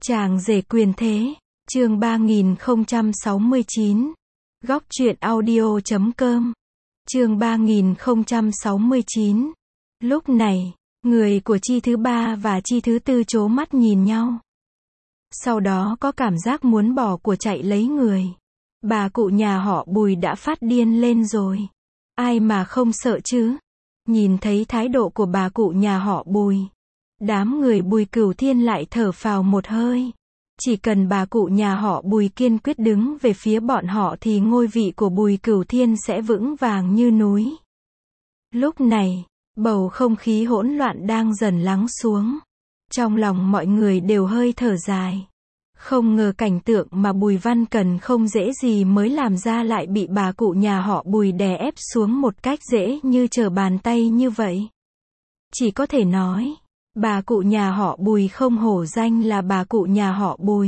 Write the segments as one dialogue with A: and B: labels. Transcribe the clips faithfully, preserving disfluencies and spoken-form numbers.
A: Chàng rể quyền thế, chương ba nghìn không trăm sáu mươi chín. Góc truyện audio chấm com. Chương ba nghìn không trăm sáu mươi chín. Lúc này, người của chi thứ ba và chi thứ tư trố mắt nhìn nhau. Sau đó có cảm giác muốn bỏ của chạy lấy người. Bà cụ nhà họ Bùi đã phát điên lên rồi. Ai mà không sợ chứ? Nhìn thấy thái độ của bà cụ nhà họ Bùi, đám người Bùi Cửu Thiên lại thở phào một hơi. Chỉ cần bà cụ nhà họ Bùi kiên quyết đứng về phía bọn họ thì ngôi vị của Bùi Cửu Thiên sẽ vững vàng như núi. Lúc này, bầu không khí hỗn loạn đang dần lắng xuống. Trong lòng mọi người đều hơi thở dài. Không ngờ cảnh tượng mà Bùi Văn Cần không dễ gì mới làm ra lại bị bà cụ nhà họ Bùi đè ép xuống một cách dễ như trở bàn tay như vậy. Chỉ có thể nói, bà cụ nhà họ Bùi không hổ danh là bà cụ nhà họ Bùi.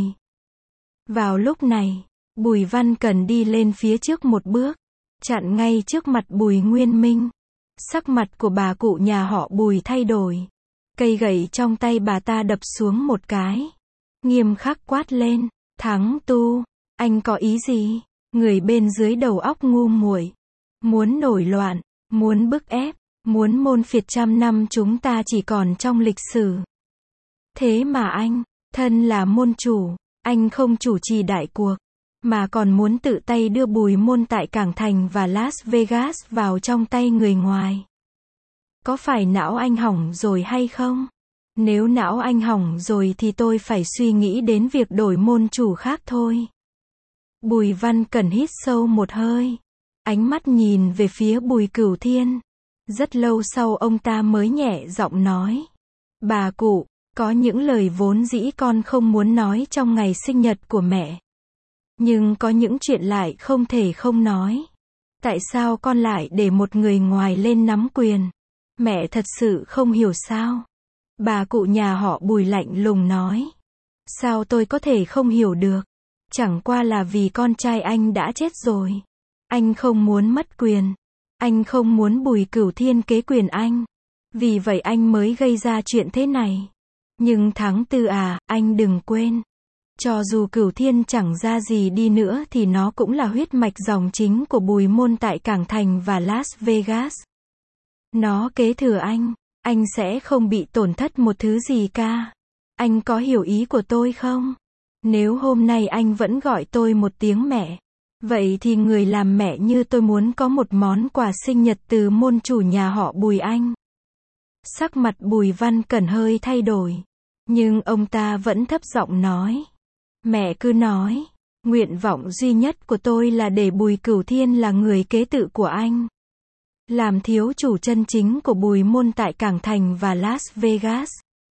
A: Vào lúc này, Bùi Văn Cần đi lên phía trước một bước, chặn ngay trước mặt Bùi Nguyên Minh. Sắc mặt của bà cụ nhà họ Bùi thay đổi. Cây gậy trong tay bà ta đập xuống một cái. Nghiêm khắc quát lên, Thắng Tu, anh có ý gì? Người bên dưới đầu óc ngu muội, muốn nổi loạn, muốn bức ép, muốn môn phiệt trăm năm chúng ta chỉ còn trong lịch sử. Thế mà anh, thân là môn chủ, anh không chủ trì đại cuộc, mà còn muốn tự tay đưa Bùi môn tại Cảng Thành và Las Vegas vào trong tay người ngoài. Có phải não anh hỏng rồi hay không? Nếu não anh hỏng rồi thì tôi phải suy nghĩ đến việc đổi môn chủ khác thôi. Bùi Văn Cần hít sâu một hơi. Ánh mắt nhìn về phía Bùi Cửu Thiên. Rất lâu sau ông ta mới nhẹ giọng nói. Bà cụ, có những lời vốn dĩ con không muốn nói trong ngày sinh nhật của mẹ. Nhưng có những chuyện lại không thể không nói. Tại sao con lại để một người ngoài lên nắm quyền? Mẹ thật sự không hiểu sao? Bà cụ nhà họ Bùi lạnh lùng nói. Sao tôi có thể không hiểu được? Chẳng qua là vì con trai anh đã chết rồi. Anh không muốn mất quyền. Anh không muốn Bùi Cửu Thiên kế quyền anh. Vì vậy anh mới gây ra chuyện thế này. Nhưng Thắng Tư à, anh đừng quên. Cho dù Cửu Thiên chẳng ra gì đi nữa thì nó cũng là huyết mạch dòng chính của Bùi môn tại Cảng Thành và Las Vegas. Nó kế thừa anh. Anh sẽ không bị tổn thất một thứ gì cả. Anh có hiểu ý của tôi không? Nếu hôm nay anh vẫn gọi tôi một tiếng mẹ, vậy thì người làm mẹ như tôi muốn có một món quà sinh nhật từ môn chủ nhà họ Bùi anh. Sắc mặt Bùi Văn Cần hơi thay đổi. Nhưng ông ta vẫn thấp giọng nói. Mẹ cứ nói. Nguyện vọng duy nhất của tôi là để Bùi Cửu Thiên là người kế tự của anh. Làm thiếu chủ chân chính của Bùi môn tại Cảng Thành và Las Vegas.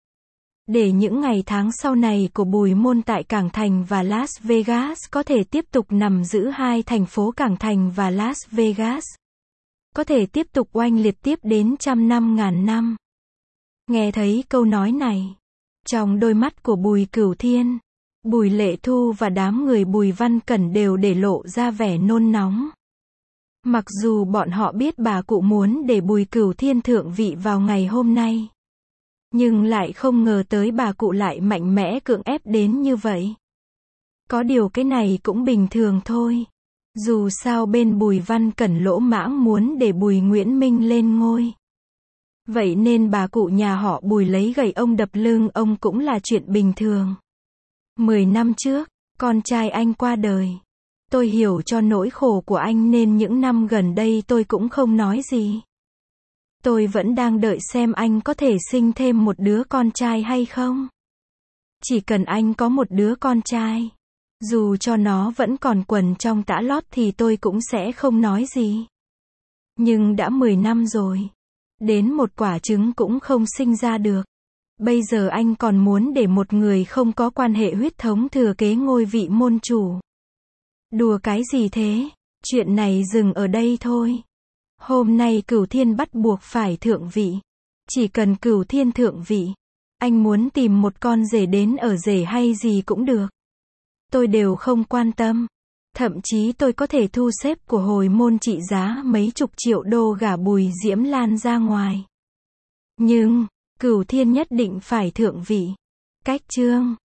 A: Để những ngày tháng sau này của Bùi môn tại Cảng Thành và Las Vegas có thể tiếp tục nằm giữ hai thành phố Cảng Thành và Las Vegas. Có thể tiếp tục oanh liệt tiếp đến trăm năm ngàn năm. Nghe thấy câu nói này, trong đôi mắt của Bùi Cửu Thiên, Bùi Lệ Thu và đám người Bùi Văn Cẩn đều để lộ ra vẻ nôn nóng. Mặc dù bọn họ biết bà cụ muốn để Bùi Cửu Thiên thượng vị vào ngày hôm nay, nhưng lại không ngờ tới bà cụ lại mạnh mẽ cưỡng ép đến như vậy. Có điều cái này cũng bình thường thôi. Dù sao bên Bùi Văn Cẩn lỗ mãng muốn để Bùi Nguyễn Minh lên ngôi. Vậy nên bà cụ nhà họ Bùi lấy gậy ông đập lưng ông cũng là chuyện bình thường. Mười năm trước, con trai anh qua đời. Tôi hiểu cho nỗi khổ của anh nên những năm gần đây tôi cũng không nói gì. Tôi vẫn đang đợi xem anh có thể sinh thêm một đứa con trai hay không. Chỉ cần anh có một đứa con trai, dù cho nó vẫn còn quần trong tã lót thì tôi cũng sẽ không nói gì. Nhưng đã mười năm rồi, đến một quả trứng cũng không sinh ra được. Bây giờ anh còn muốn để một người không có quan hệ huyết thống thừa kế ngôi vị môn chủ. Đùa cái gì thế? Chuyện này dừng ở đây thôi. Hôm nay Cửu Thiên bắt buộc phải thượng vị. Chỉ cần Cửu Thiên thượng vị, anh muốn tìm một con rể đến ở rể hay gì cũng được. Tôi đều không quan tâm. Thậm chí tôi có thể thu xếp của hồi môn trị giá mấy chục triệu đô gả Bùi Diễm Lan ra ngoài. Nhưng, Cửu Thiên nhất định phải thượng vị. Cách chương